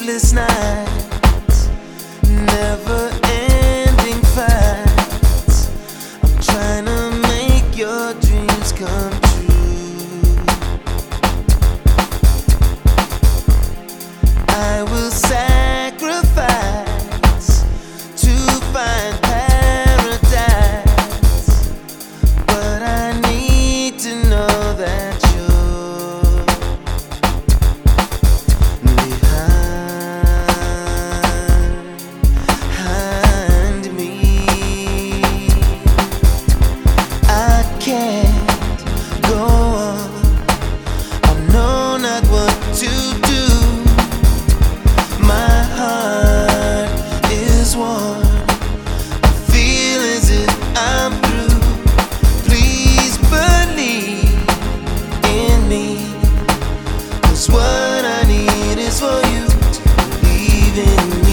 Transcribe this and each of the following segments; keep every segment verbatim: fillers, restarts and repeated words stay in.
sleepless nights, never-ending fights. I'm trying to make your dreams come true. I will sacrifice to find paradise, but I need to know that you're behind me. I can't go on, I know not what to do. My heart is worn, I feel as if I'm through. Please believe in me, 'cause what I need is for you to believe in me.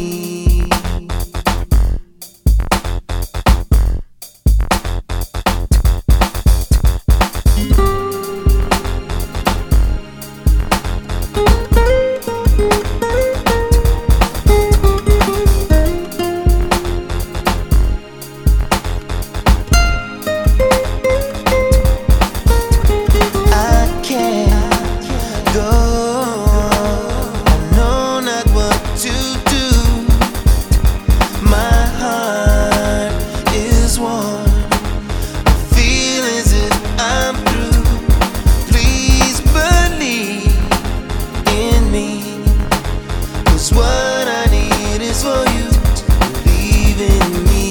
What I need is for you to believe in me.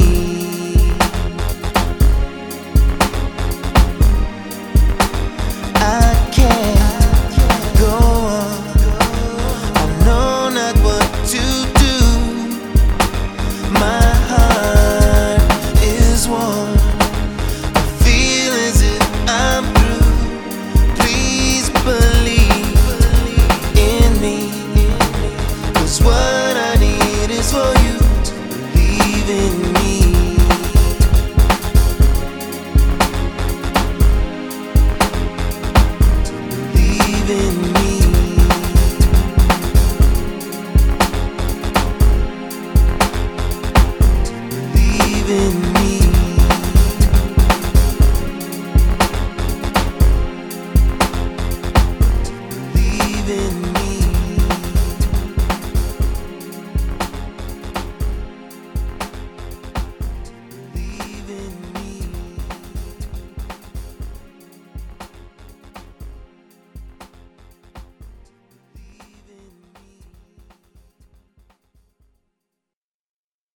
I can't go on, I know not what to do. My heart is worn, I feel as if I'm through. Please believe in me, 'cause what I need is for you to believe in me. To believe in me. To believe in me. To believe in me.